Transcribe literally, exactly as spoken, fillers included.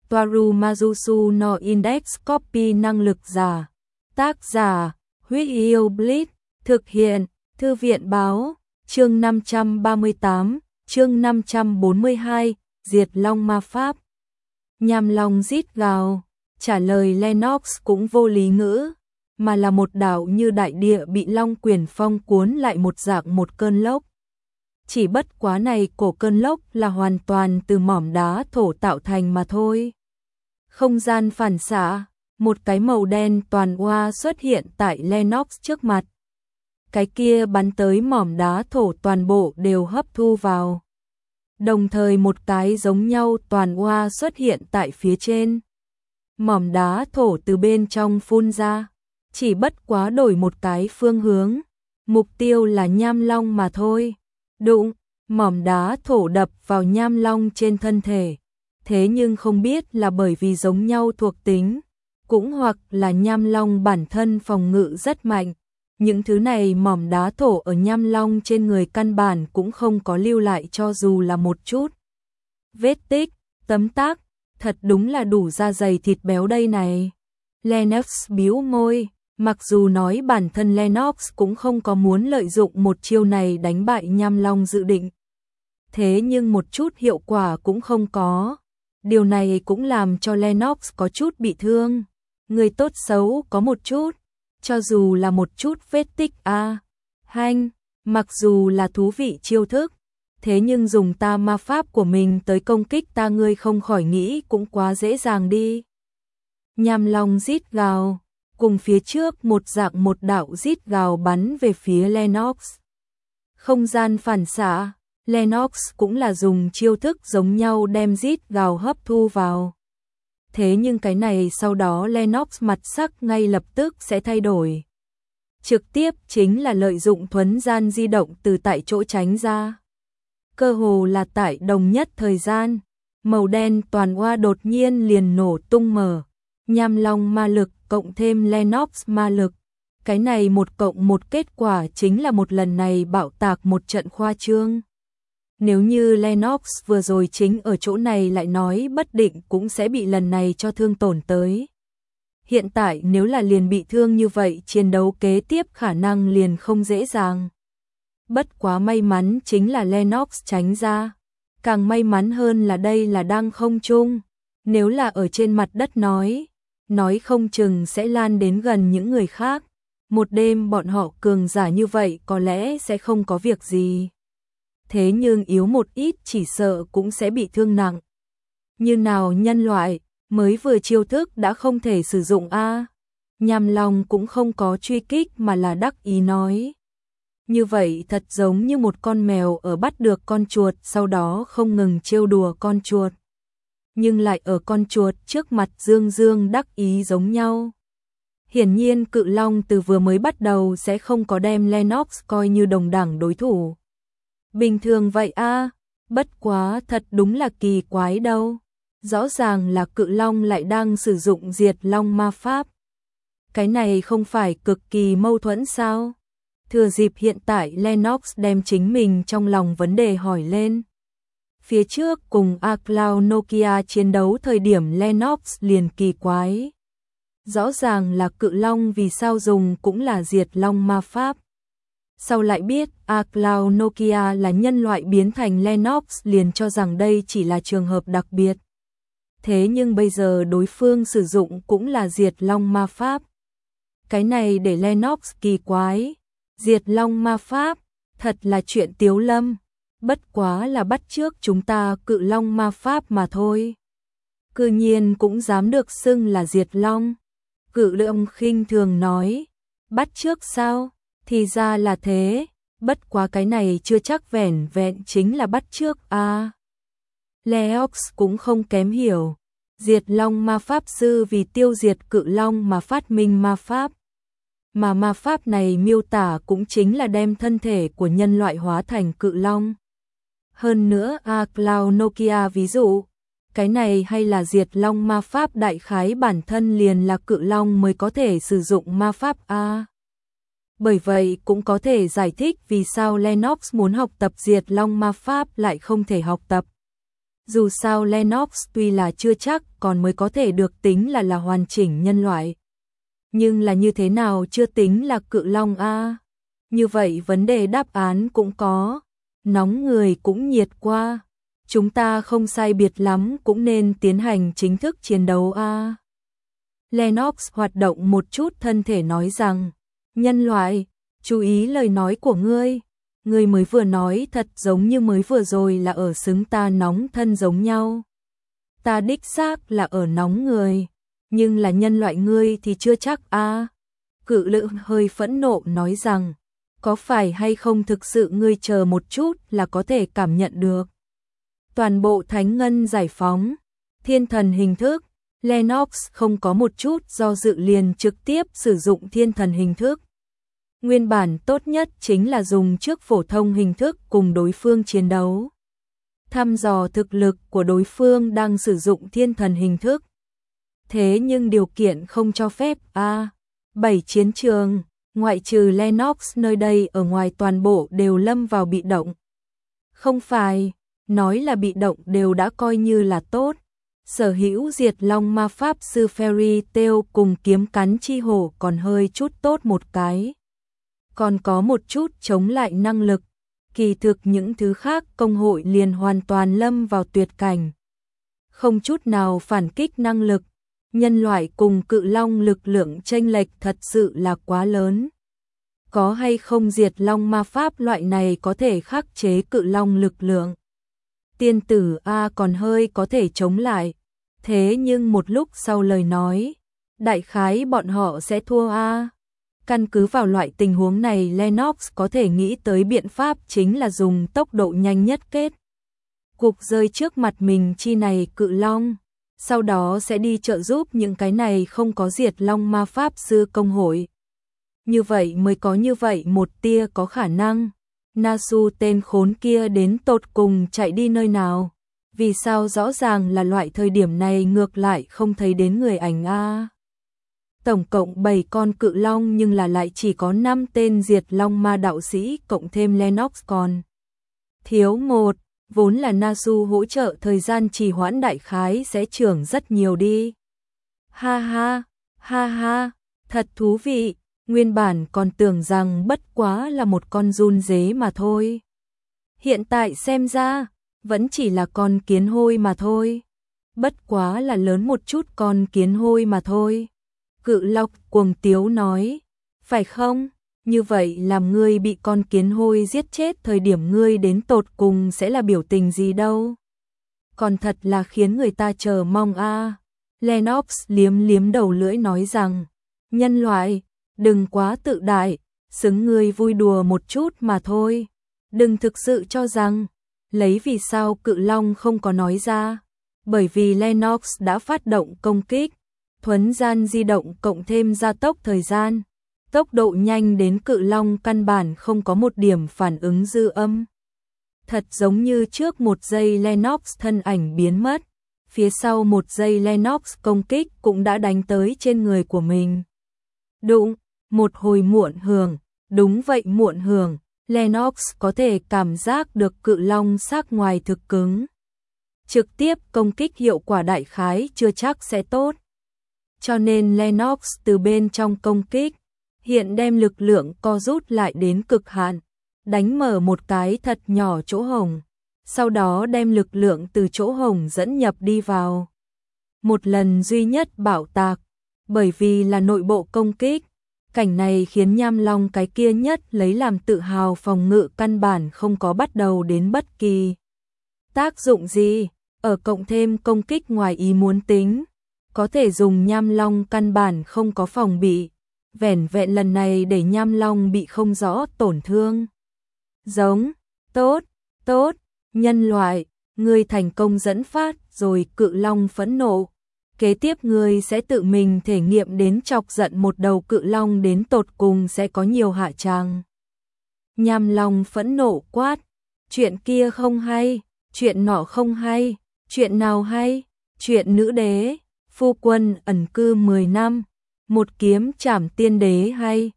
Toaru Majusu no Index Copy năng lực giả. Tác giả, Huyết Yêu Blitz, thực hiện, Thư viện báo, chương năm trăm ba mươi tám, chương năm trăm bốn mươi hai, Diệt Long Ma Pháp. Nham Long rít gào, trả lời Lennox cũng vô lý ngữ, mà là một đảo như đại địa bị Long Quyển Phong cuốn lại một dạng một cơn lốc. Chỉ bất quá này cổ cơn lốc là hoàn toàn từ mỏm đá thổ tạo thành mà thôi. Không gian phản xạ, một cái màu đen toàn hoa xuất hiện tại Lennox trước mặt. Cái kia bắn tới mỏm đá thổ toàn bộ đều hấp thu vào. Đồng thời một cái giống nhau toàn hoa xuất hiện tại phía trên. Mỏm đá thổ từ bên trong phun ra, chỉ bất quá đổi một cái phương hướng. Mục tiêu là Nham Long mà thôi. Đụng, mỏm đá thổ đập vào Nham Long trên thân thể. Thế nhưng không biết là bởi vì giống nhau thuộc tính, cũng hoặc là Nham Long bản thân phòng ngự rất mạnh. Những thứ này mỏm đá thổ ở Nham Long trên người căn bản cũng không có lưu lại cho dù là một chút vết tích, tấm tác, thật đúng là đủ da dày thịt béo đây này. Lennox bĩu môi, mặc dù nói bản thân Lennox cũng không có muốn lợi dụng một chiêu này đánh bại Nham Long dự định. Thế nhưng một chút hiệu quả cũng không có. Điều này cũng làm cho Lennox có chút bị thương. Người tốt xấu có một chút, cho dù là một chút vết tích a, à, hanh, mặc dù là thú vị chiêu thức, thế nhưng dùng ta ma pháp của mình tới công kích ta ngươi không khỏi nghĩ cũng quá dễ dàng đi. Nham Long rít gào, cùng phía trước một dạng một đạo rít gào bắn về phía Lennox. Không gian phản xạ, Lennox cũng là dùng chiêu thức giống nhau đem rít gào hấp thu vào. Thế nhưng cái này sau đó Lennox mặt sắc ngay lập tức sẽ thay đổi. Trực tiếp chính là lợi dụng thuấn gian di động từ tại chỗ tránh ra. Cơ hồ là tại đồng nhất thời gian, màu đen toàn hoa đột nhiên liền nổ tung mở. Nham Long ma lực cộng thêm Lennox ma lực. Cái này một cộng một kết quả chính là một lần này bạo tạc một trận khoa trương. Nếu như Lennox vừa rồi chính ở chỗ này lại nói bất định cũng sẽ bị lần này cho thương tổn tới. Hiện tại nếu là liền bị thương như vậy chiến đấu kế tiếp khả năng liền không dễ dàng. Bất quá may mắn chính là Lennox tránh ra. Càng may mắn hơn là đây là đang không trung. Nếu là ở trên mặt đất nói, nói không chừng sẽ lan đến gần những người khác. Một đêm bọn họ cường giả như vậy có lẽ sẽ không có việc gì. Thế nhưng yếu một ít chỉ sợ cũng sẽ bị thương nặng. Như nào nhân loại, mới vừa chiêu thức đã không thể sử dụng a. Nham Long cũng không có truy kích mà là đắc ý nói. Như vậy thật giống như một con mèo ở bắt được con chuột sau đó không ngừng trêu đùa con chuột. Nhưng lại ở con chuột trước mặt dương dương đắc ý giống nhau. Hiển nhiên Cự Long từ vừa mới bắt đầu sẽ không có đem Lennox coi như đồng đẳng đối thủ. Bình thường vậy a, à, bất quá thật đúng là kỳ quái đâu. Rõ ràng là Cự Long lại đang sử dụng diệt long ma pháp. Cái này không phải cực kỳ mâu thuẫn sao? Thừa dịp hiện tại Lennox đem chính mình trong lòng vấn đề hỏi lên. Phía trước cùng A Cloud Nokia chiến đấu thời điểm Lennox liền kỳ quái. Rõ ràng là Cự Long vì sao dùng cũng là diệt long ma pháp. Sau lại biết A Cloud Nokia là nhân loại biến thành Lennox liền cho rằng đây chỉ là trường hợp đặc biệt. Thế nhưng bây giờ đối phương sử dụng cũng là diệt long ma pháp. Cái này để Lennox kỳ quái. Diệt long ma pháp, thật là chuyện tiếu lâm. Bất quá là bắt chước chúng ta Cự Long ma pháp mà thôi. Cư nhiên cũng dám được xưng là diệt long. Cự Long khinh thường nói. Bắt chước sao? Thì ra là thế. Bất quá cái này chưa chắc vẻn vẹn chính là bắt chước a. À, Lennox cũng không kém hiểu. Diệt long ma pháp sư vì tiêu diệt Cự Long mà phát minh ma pháp. Mà ma pháp này miêu tả cũng chính là đem thân thể của nhân loại hóa thành Cự Long. Hơn nữa A Cloud Nokia ví dụ, cái này hay là diệt long ma pháp đại khái bản thân liền là Cự Long mới có thể sử dụng ma pháp a. Bởi vậy cũng có thể giải thích vì sao Lennox muốn học tập diệt long ma pháp lại không thể học tập. Dù sao Lennox tuy là chưa chắc còn mới có thể được tính là là hoàn chỉnh nhân loại. Nhưng là như thế nào chưa tính là cự long a? Như vậy vấn đề đáp án cũng có. Nóng người cũng nhiệt qua. Chúng ta không sai biệt lắm cũng nên tiến hành chính thức chiến đấu a. Lennox hoạt động một chút thân thể nói rằng, nhân loại, chú ý lời nói của ngươi. Ngươi mới vừa nói thật giống như mới vừa rồi là ở xứng ta nóng thân giống nhau. Ta đích xác là ở nóng người, nhưng là nhân loại ngươi thì chưa chắc a. Cự lự hơi phẫn nộ nói rằng, có phải hay không thực sự ngươi chờ một chút là có thể cảm nhận được. Toàn bộ thánh ngân giải phóng, thiên thần hình thức, Lennox không có một chút do dự liền trực tiếp sử dụng thiên thần hình thức. Nguyên bản tốt nhất chính là dùng trước phổ thông hình thức cùng đối phương chiến đấu. Thăm dò thực lực của đối phương đang sử dụng thiên thần hình thức. Thế nhưng điều kiện không cho phép a. Bảy chiến trường, ngoại trừ Lennox nơi đây ở ngoài toàn bộ đều lâm vào bị động. Không phải, nói là bị động đều đã coi như là tốt. Sở hữu diệt long ma pháp sư Fairy Tail cùng kiếm cắn chi hổ còn hơi chút tốt một cái. Còn có một chút chống lại năng lực. Kỳ thực những thứ khác công hội liền hoàn toàn lâm vào tuyệt cảnh. Không chút nào phản kích năng lực. Nhân loại cùng cự long lực lượng chênh lệch thật sự là quá lớn. Có hay không diệt long ma pháp loại này có thể khắc chế cự long lực lượng. Tiên tử A còn hơi có thể chống lại. Thế nhưng một lúc sau lời nói, đại khái bọn họ sẽ thua A. Căn cứ vào loại tình huống này Lennox có thể nghĩ tới biện pháp chính là dùng tốc độ nhanh nhất kết. Cục rơi trước mặt mình chi này cự long. Sau đó sẽ đi trợ giúp những cái này không có diệt long ma pháp sư công hội. Như vậy mới có như vậy một tia có khả năng. Nasu tên khốn kia đến tột cùng chạy đi nơi nào? Vì sao rõ ràng là loại thời điểm này ngược lại không thấy đến người ảnh a? Tổng cộng bảy con cự long nhưng là lại chỉ có năm tên diệt long ma đạo sĩ cộng thêm Lennox còn. Thiếu một, vốn là Nasu hỗ trợ thời gian trì hoãn đại khái sẽ trưởng rất nhiều đi. Ha ha, ha ha, thật thú vị. Nguyên bản còn tưởng rằng bất quá là một con run dế mà thôi. Hiện tại xem ra, vẫn chỉ là con kiến hôi mà thôi. Bất quá là lớn một chút con kiến hôi mà thôi. Cự Lộc cuồng tiếu nói, phải không? Như vậy làm ngươi bị con kiến hôi giết chết thời điểm ngươi đến tột cùng sẽ là biểu tình gì đâu. Còn thật là khiến người ta chờ mong a. À. Lennox liếm liếm đầu lưỡi nói rằng, nhân loại, đừng quá tự đại, xứng ngươi vui đùa một chút mà thôi. Đừng thực sự cho rằng, lấy vì sao cự long không có nói ra. Bởi vì Lennox đã phát động công kích, thuấn gian di động cộng thêm gia tốc thời gian. Tốc độ nhanh đến cự long căn bản không có một điểm phản ứng dư âm. Thật giống như trước một giây Lennox thân ảnh biến mất, phía sau một giây Lennox công kích cũng đã đánh tới trên người của mình. Đụng, một hồi muộn hưởng, đúng vậy muộn hưởng, Lennox có thể cảm giác được cự long xác ngoài thực cứng. Trực tiếp công kích hiệu quả đại khái chưa chắc sẽ tốt. Cho nên Lennox từ bên trong công kích, hiện đem lực lượng co rút lại đến cực hạn, đánh mở một cái thật nhỏ chỗ hổng, sau đó đem lực lượng từ chỗ hổng dẫn nhập đi vào. Một lần duy nhất bạo tạc, bởi vì là nội bộ công kích, cảnh này khiến Nham Long cái kia nhất lấy làm tự hào phòng ngự căn bản không có bắt đầu đến bất kỳ tác dụng gì, ở cộng thêm công kích ngoài ý muốn tính, có thể dùng Nham Long căn bản không có phòng bị. Vẻn vẹn lần này để Nham Long bị không rõ tổn thương. Giống, tốt, tốt, nhân loại, ngươi thành công dẫn phát rồi cự long phẫn nộ. Kế tiếp ngươi sẽ tự mình thể nghiệm đến chọc giận một đầu cự long đến tột cùng sẽ có nhiều hạ tràng. Nham Long phẫn nộ quát, chuyện kia không hay, chuyện nọ không hay, chuyện nào hay, chuyện nữ đế, phu quân ẩn cư mười năm. Một kiếm chảm tiên đế hay,